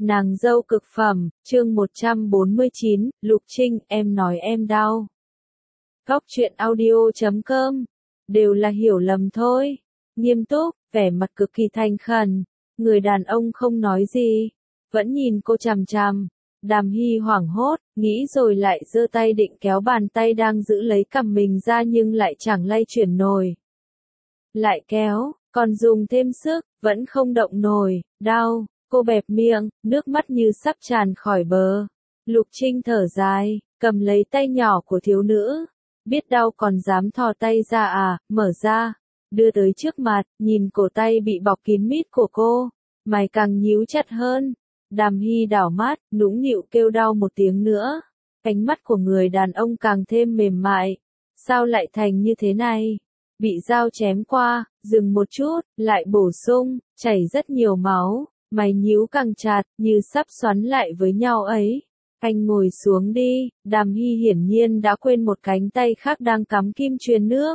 Nàng dâu cực phẩm, chương 149, Lục Trinh, em nói em đau. Góc truyện audio.com, đều là hiểu lầm thôi. Nghiêm túc, vẻ mặt cực kỳ thành khẩn, người đàn ông không nói gì, vẫn nhìn cô chằm chằm. Đàm Hy hoảng hốt, nghĩ rồi lại giơ tay định kéo bàn tay đang giữ lấy cằm mình ra nhưng lại chẳng lay chuyển nổi. Lại kéo, còn dùng thêm sức, vẫn không động nổi, đau. Cô bẹp miệng, nước mắt như sắp tràn khỏi bờ. Lục Trinh thở dài, cầm lấy tay nhỏ của thiếu nữ. Biết đau còn dám thò tay ra à, mở ra. Đưa tới trước mặt, nhìn cổ tay bị bọc kín mít của cô. Mày càng nhíu chặt hơn. Đàm Hy đảo mắt, nũng nịu kêu đau một tiếng nữa. Cánh mắt của người đàn ông càng thêm mềm mại. Sao lại thành như thế này? Bị dao chém qua, dừng một chút, lại bổ sung, chảy rất nhiều máu. Mày nhíu càng chặt, như sắp xoắn lại với nhau ấy. Anh ngồi xuống đi, Đàm Hy hiển nhiên đã quên một cánh tay khác đang cắm kim truyền nước.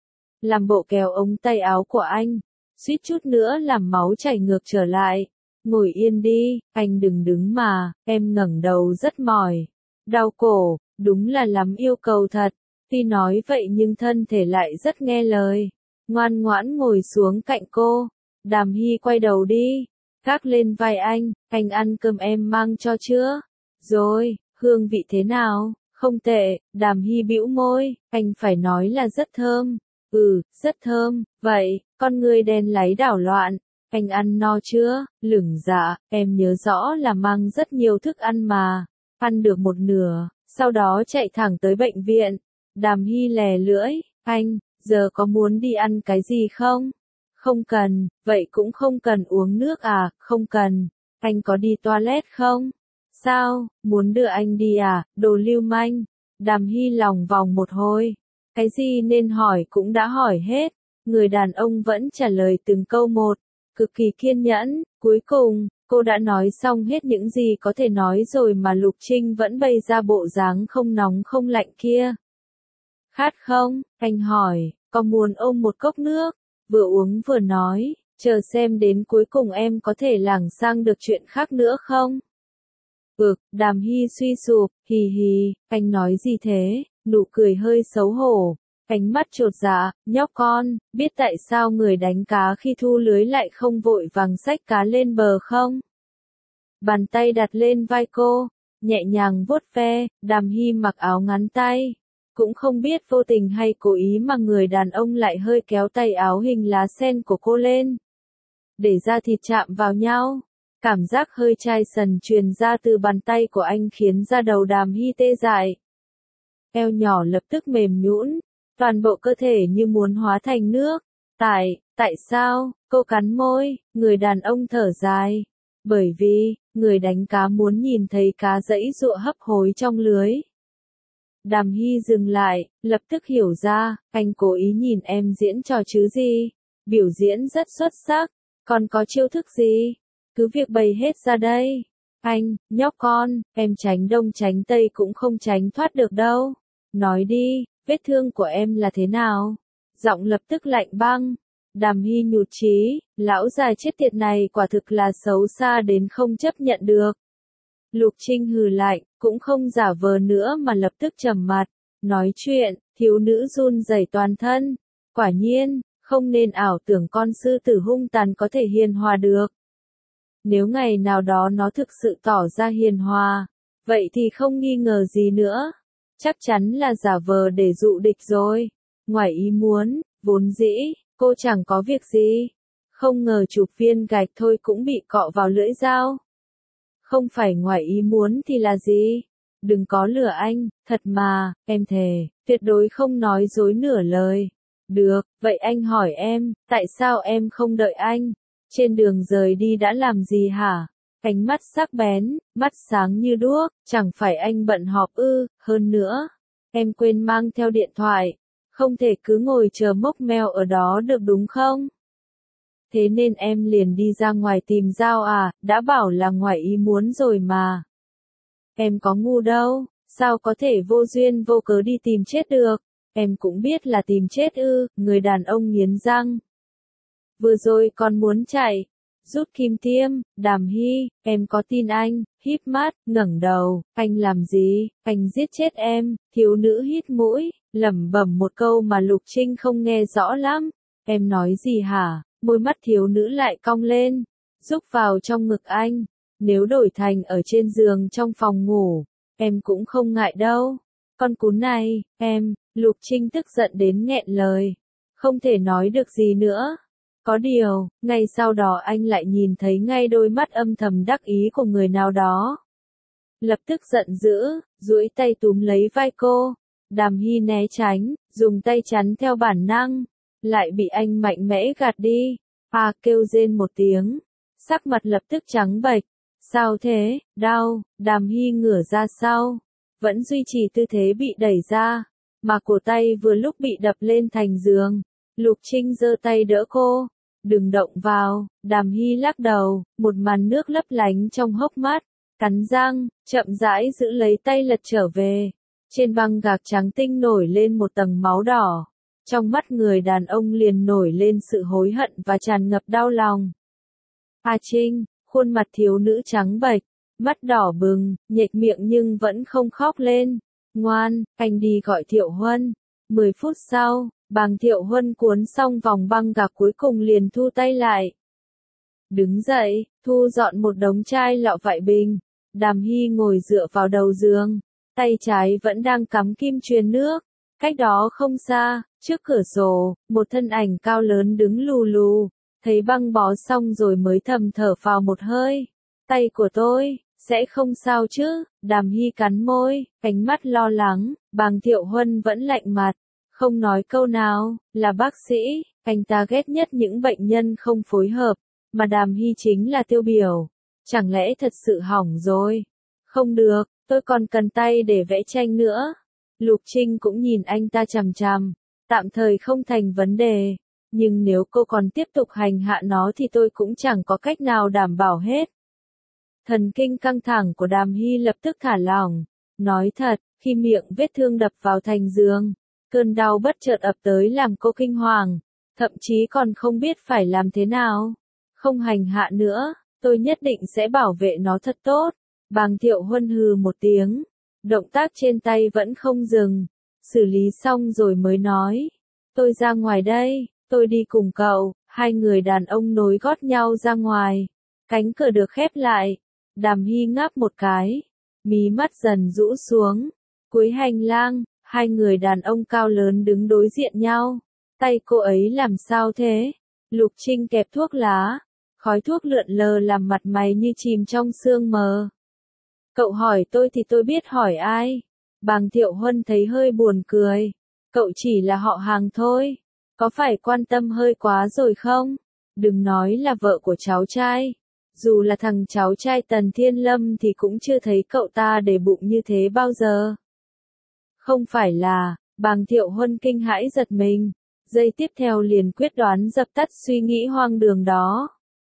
Làm bộ kéo ống tay áo của anh, suýt chút nữa làm máu chảy ngược trở lại. Ngồi yên đi, anh đừng đứng mà, em ngẩng đầu rất mỏi. Đau cổ, đúng là lắm yêu cầu thật. Tuy nói vậy nhưng thân thể lại rất nghe lời. Ngoan ngoãn ngồi xuống cạnh cô. Đàm Hy quay đầu đi. Gác lên vai anh ăn cơm em mang cho chưa? Rồi, hương vị thế nào? Không tệ, Đàm Hy bĩu môi, anh phải nói là rất thơm. Ừ, rất thơm, vậy, con người đen láy đảo loạn. Anh ăn no chưa? Lửng dạ, em nhớ rõ là mang rất nhiều thức ăn mà. Ăn được một nửa, sau đó chạy thẳng tới bệnh viện. Đàm Hy lè lưỡi, anh, giờ có muốn đi ăn cái gì không? Không cần, vậy cũng không cần uống nước à, không cần. Anh có đi toilet không? Sao, muốn đưa anh đi à, đồ lưu manh. Đàm Hy lòng vòng một hồi. Cái gì nên hỏi cũng đã hỏi hết. Người đàn ông vẫn trả lời từng câu một. Cực kỳ kiên nhẫn, cuối cùng, cô đã nói xong hết những gì có thể nói rồi mà Lục Trinh vẫn bày ra bộ dáng không nóng không lạnh kia. Khát không? Anh hỏi, có muốn ôm một cốc nước? Vừa uống vừa nói, chờ xem đến cuối cùng em có thể lảng sang được chuyện khác nữa không? Đàm Hy suy sụp, hì hì, anh nói gì thế? Nụ cười hơi xấu hổ, ánh mắt chột dạ, nhóc con, biết tại sao người đánh cá khi thu lưới lại không vội vàng xách cá lên bờ không? Bàn tay đặt lên vai cô, nhẹ nhàng vuốt ve, Đàm Hy mặc áo ngắn tay. Cũng không biết vô tình hay cố ý mà người đàn ông lại hơi kéo tay áo hình lá sen của cô lên. Để da thịt chạm vào nhau. Cảm giác hơi chai sần truyền ra từ bàn tay của anh khiến da đầu Đàm Hy tê dại. Eo nhỏ lập tức mềm nhũn, toàn bộ cơ thể như muốn hóa thành nước. Tại sao? Cô cắn môi, người đàn ông thở dài. Bởi vì, người đánh cá muốn nhìn thấy cá giãy giụa hấp hối trong lưới. Đàm Hy dừng lại, lập tức hiểu ra, anh cố ý nhìn em diễn trò chứ gì. Biểu diễn rất xuất sắc, còn có chiêu thức gì? Cứ việc bày hết ra đây. Anh, nhóc con, em tránh đông tránh tây cũng không tránh thoát được đâu. Nói đi, vết thương của em là thế nào? Giọng lập tức lạnh băng. Đàm Hy nhụt chí, lão già chết tiệt này quả thực là xấu xa đến không chấp nhận được. Lục Trinh hừ lạnh, cũng không giả vờ nữa mà lập tức trầm mặt. Nói chuyện, thiếu nữ run rẩy toàn thân. Quả nhiên, không nên ảo tưởng con sư tử hung tàn có thể hiền hòa được. Nếu ngày nào đó nó thực sự tỏ ra hiền hòa, vậy thì không nghi ngờ gì nữa. Chắc chắn là giả vờ để dụ địch rồi. Ngoài ý muốn, vốn dĩ, cô chẳng có việc gì. Không ngờ chụp viên gạch thôi cũng bị cọ vào lưỡi dao. Không phải ngoài ý muốn thì là gì? Đừng có lừa anh, thật mà, em thề, tuyệt đối không nói dối nửa lời. Được, vậy anh hỏi em, tại sao em không đợi anh? Trên đường rời đi đã làm gì hả? Ánh mắt sắc bén, mắt sáng như đuốc, chẳng phải anh bận họp ư? Hơn nữa, em quên mang theo điện thoại, không thể cứ ngồi chờ mốc meo ở đó được đúng không? Thế nên em liền đi ra ngoài tìm dao à, đã bảo là ngoài ý muốn rồi mà. Em có ngu đâu, sao có thể vô duyên vô cớ đi tìm chết được? Em cũng biết là tìm chết ư? Người đàn ông nghiến răng. Vừa rồi còn muốn chạy, Rút kim tiêm, Đàm Hy, em có tin anh, híp mắt, ngẩng đầu, anh làm gì, anh giết chết em, thiếu nữ hít mũi, lẩm bẩm một câu mà Lục Trinh không nghe rõ lắm, em nói gì hả, môi mắt thiếu nữ lại cong lên, rúc vào trong ngực anh, nếu đổi thành ở trên giường trong phòng ngủ, em cũng không ngại đâu, con cún này, em, Lục Trinh tức giận đến nghẹn lời, không thể nói được gì nữa. Có điều, ngay sau đó anh lại nhìn thấy ngay đôi mắt âm thầm đắc ý của người nào đó. Lập tức giận dữ, duỗi tay túm lấy vai cô. Đàm Hy né tránh, dùng tay chắn theo bản năng, lại bị anh mạnh mẽ gạt đi. Kêu rên một tiếng, sắc mặt lập tức trắng bệch. Sao thế, đau, Đàm Hy ngửa ra sau, vẫn duy trì tư thế bị đẩy ra, mà cổ tay vừa lúc bị đập lên thành giường. Lục Trinh giơ tay đỡ cô. Đừng động vào, Đàm Hy lắc đầu, một màn nước lấp lánh trong hốc mắt, cắn răng, chậm rãi giữ lấy tay lật trở về. Trên băng gạc trắng tinh nổi lên một tầng máu đỏ. Trong mắt người đàn ông liền nổi lên sự hối hận và tràn ngập đau lòng. Trinh, khuôn mặt thiếu nữ trắng bệch, mắt đỏ bừng, nhếch miệng nhưng vẫn không khóc lên. Ngoan, anh đi gọi Thiệu Huân. 10 phút sau, Bàng Thiệu Huân cuốn xong vòng băng gạc cuối cùng liền thu tay lại. Đứng dậy, thu dọn một đống chai lọ vại bình. Đàm Hy ngồi dựa vào đầu giường, tay trái vẫn đang cắm kim truyền nước. Cách đó không xa, trước cửa sổ, một thân ảnh cao lớn đứng lù lù, thấy băng bó xong rồi mới thầm thở phào một hơi. Tay của tôi, sẽ không sao chứ, Đàm Hy cắn môi, ánh mắt lo lắng, Bàng Thiệu Huân vẫn lạnh mặt. Không nói câu nào, là bác sĩ, anh ta ghét nhất những bệnh nhân không phối hợp, mà Đàm Hy chính là tiêu biểu. Chẳng lẽ thật sự hỏng rồi? Không được, tôi còn cần tay để vẽ tranh nữa. Lục Trinh cũng nhìn anh ta chằm chằm, tạm thời không thành vấn đề, nhưng nếu cô còn tiếp tục hành hạ nó thì tôi cũng chẳng có cách nào đảm bảo hết. Thần kinh căng thẳng của Đàm Hy lập tức thả lỏng, nói thật, khi miệng vết thương đập vào thành giường, cơn đau bất chợt ập tới làm cô kinh hoàng, thậm chí còn không biết phải làm thế nào. Không hành hạ nữa, tôi nhất định sẽ bảo vệ nó thật tốt. Bàng Thiệu Huân hừ một tiếng, động tác trên tay vẫn không dừng, xử lý xong rồi mới nói. Tôi ra ngoài đây, tôi đi cùng cậu. Hai người đàn ông nối gót nhau ra ngoài, cánh cửa được khép lại. Đàm Hy ngáp một cái, mí mắt dần rũ xuống. Cuối hành lang, hai người đàn ông cao lớn đứng đối diện nhau. Tay cô ấy làm sao thế? Lục Trinh kẹp thuốc lá, khói thuốc lượn lờ làm mặt mày như chìm trong sương mờ. Cậu hỏi tôi thì tôi biết hỏi ai? Bàng Thiệu Huân thấy hơi buồn cười. Cậu chỉ là họ hàng thôi, có phải quan tâm hơi quá rồi không? Đừng nói là vợ của cháu trai. Dù là thằng cháu trai Tần Thiên Lâm thì cũng chưa thấy cậu ta để bụng như thế bao giờ. Không phải là, Bàng Thiệu Huân kinh hãi giật mình, giây tiếp theo liền quyết đoán dập tắt suy nghĩ hoang đường đó.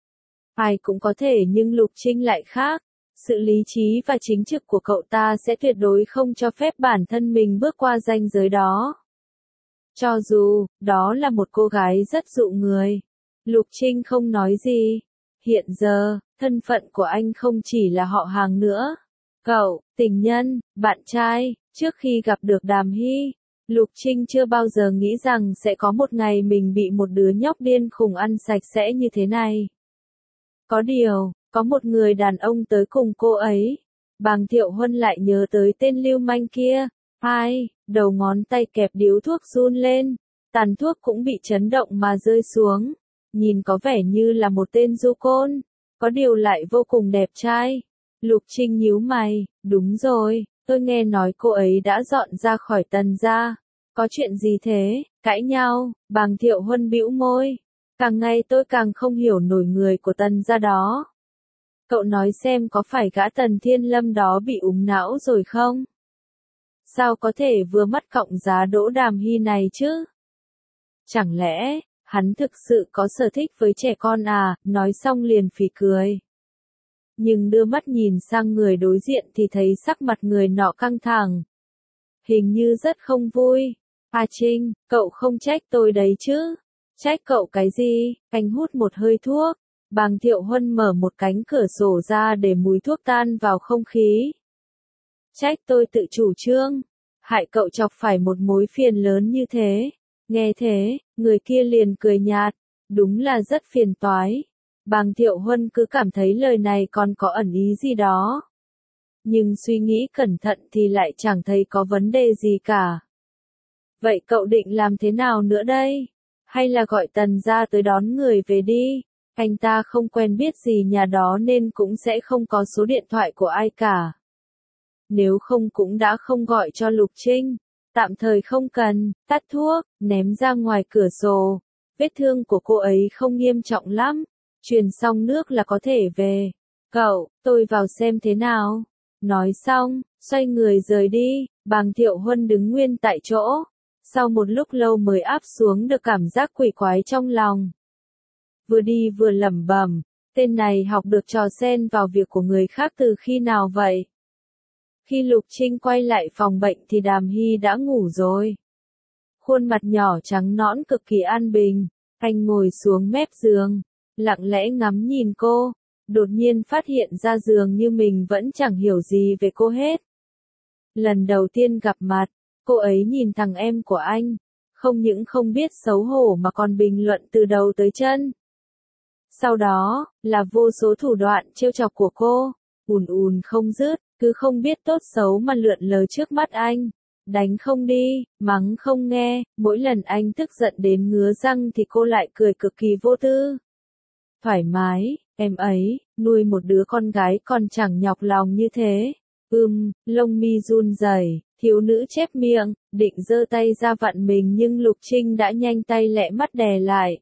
Ai cũng có thể nhưng Lục Trinh lại khác, sự lý trí và chính trực của cậu ta sẽ tuyệt đối không cho phép bản thân mình bước qua ranh giới đó. Cho dù, đó là một cô gái rất dụ người. Lục Trinh không nói gì. Hiện giờ, thân phận của anh không chỉ là họ hàng nữa. Cậu, tình nhân, bạn trai, trước khi gặp được Đàm Hy, Lục Trinh chưa bao giờ nghĩ rằng sẽ có một ngày mình bị một đứa nhóc điên khùng ăn sạch sẽ như thế này. Có điều, có một người đàn ông tới cùng cô ấy. Bàng Thiệu Huân lại nhớ tới tên lưu manh kia. Đầu ngón tay kẹp điếu thuốc run lên, tàn thuốc cũng bị chấn động mà rơi xuống. Nhìn có vẻ như là một tên du côn, có điều lại vô cùng đẹp trai. Lục Trinh nhíu mày, đúng rồi, tôi nghe nói cô ấy đã dọn ra khỏi Tần gia. Có chuyện gì thế, cãi nhau? Bàng Thiệu Huân bĩu môi. Càng ngày tôi càng không hiểu nổi người của Tần gia đó. Cậu nói xem có phải gã Tần Thiên Lâm đó bị úng não rồi không? Sao có thể vừa mắt cọng giá đỗ Đàm Hy này chứ? Chẳng lẽ, hắn thực sự có sở thích với trẻ con à? Nói xong liền phì cười. Nhưng đưa mắt nhìn sang người đối diện thì thấy sắc mặt người nọ căng thẳng. Hình như rất không vui. Trinh, cậu không trách tôi đấy chứ? Trách cậu cái gì? Anh hút một hơi thuốc. Bàng Thiệu Huân mở một cánh cửa sổ ra để mùi thuốc tan vào không khí. Trách tôi tự chủ trương, hại cậu chọc phải một mối phiền lớn như thế. Nghe thế, người kia liền cười nhạt, đúng là rất phiền toái. Bàng Thiệu Huân cứ cảm thấy lời này còn có ẩn ý gì đó. Nhưng suy nghĩ cẩn thận thì lại chẳng thấy có vấn đề gì cả. Vậy cậu định làm thế nào nữa đây? Hay là gọi Tần ra tới đón người về đi? Anh ta không quen biết gì nhà đó nên cũng sẽ không có số điện thoại của ai cả. Nếu không cũng đã không gọi cho Lục Trinh. Tạm thời không cần, tắt thuốc, ném ra ngoài cửa sổ. Vết thương của cô ấy không nghiêm trọng lắm. Truyền xong nước là có thể về. Cậu, tôi vào xem thế nào. Nói xong, xoay người rời đi. Bàng Thiệu Huân đứng nguyên tại chỗ. Sau một lúc lâu mới áp xuống được cảm giác quỷ quái trong lòng. Vừa đi vừa lẩm bẩm, tên này học được trò xen vào việc của người khác từ khi nào vậy? Khi Lục Trinh quay lại phòng bệnh thì Đàm Hy đã ngủ rồi. Khuôn mặt nhỏ trắng nõn cực kỳ an bình, anh ngồi xuống mép giường, lặng lẽ ngắm nhìn cô, đột nhiên phát hiện ra dường như mình vẫn chẳng hiểu gì về cô hết. Lần đầu tiên gặp mặt, cô ấy nhìn thằng em của anh, không những không biết xấu hổ mà còn bình luận từ đầu tới chân. Sau đó, là vô số thủ đoạn trêu chọc của cô, ùn ùn không dứt, cứ không biết tốt xấu mà lượn lờ trước mắt anh. Đánh không đi, mắng không nghe, mỗi lần anh tức giận đến ngứa răng thì cô lại cười cực kỳ vô tư. Thoải mái, em ấy, nuôi một đứa con gái còn chẳng nhọc lòng như thế. Lông mi run rẩy, thiếu nữ chép miệng, định giơ tay ra vặn mình nhưng Lục Trinh đã nhanh tay lẹ mắt đè lại.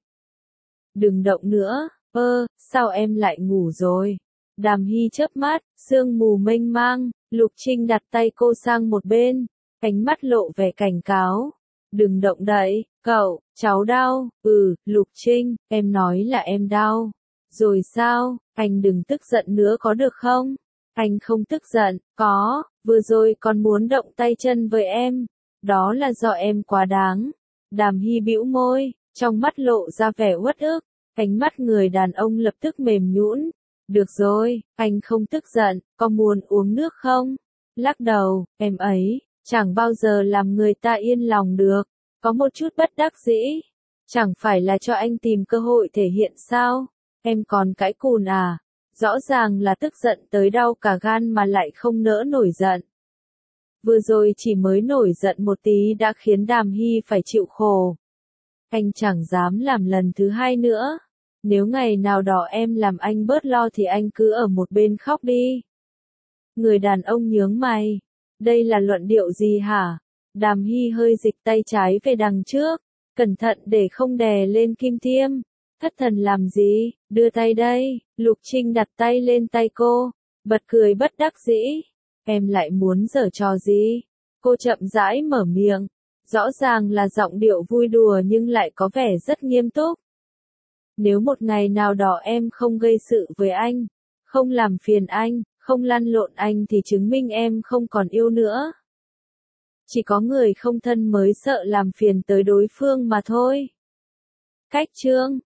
Đừng động nữa, sao em lại ngủ rồi? Đàm Hy chớp mắt, sương mù mênh mang, Lục Trinh đặt tay cô sang một bên, ánh mắt lộ vẻ cảnh cáo. Đừng động đậy, cậu, cháu đau, Lục Trinh, em nói là em đau. Rồi sao, anh đừng tức giận nữa có được không? Anh không tức giận, vừa rồi còn muốn động tay chân với em. Đó là do em quá đáng. Đàm Hy bĩu môi, trong mắt lộ ra vẻ uất ức, ánh mắt người đàn ông lập tức mềm nhũn. Được rồi, anh không tức giận, có muốn uống nước không? Lắc đầu, em ấy, chẳng bao giờ làm người ta yên lòng được, có một chút bất đắc dĩ. Chẳng phải là cho anh tìm cơ hội thể hiện sao? Em còn cãi cùn à? Rõ ràng là tức giận tới đau cả gan mà lại không nỡ nổi giận. Vừa rồi chỉ mới nổi giận một tí đã khiến Đàm Hy phải chịu khổ. Anh chẳng dám làm lần thứ hai nữa. Nếu ngày nào đó em làm anh bớt lo thì anh cứ ở một bên khóc đi. Người đàn ông nhướng mày. Đây là luận điệu gì hả? Đàm Hy hơi dịch tay trái về đằng trước, cẩn thận để không đè lên kim tiêm. Thất thần làm gì, đưa tay đây. Lục Trinh đặt tay lên tay cô, bật cười bất đắc dĩ. Em lại muốn giở trò gì? Cô chậm rãi mở miệng, rõ ràng là giọng điệu vui đùa nhưng lại có vẻ rất nghiêm túc. Nếu một ngày nào đó em không gây sự với anh, không làm phiền anh, không lăn lộn anh thì chứng minh em không còn yêu nữa. Chỉ có người không thân mới sợ làm phiền tới đối phương mà thôi. Cách chương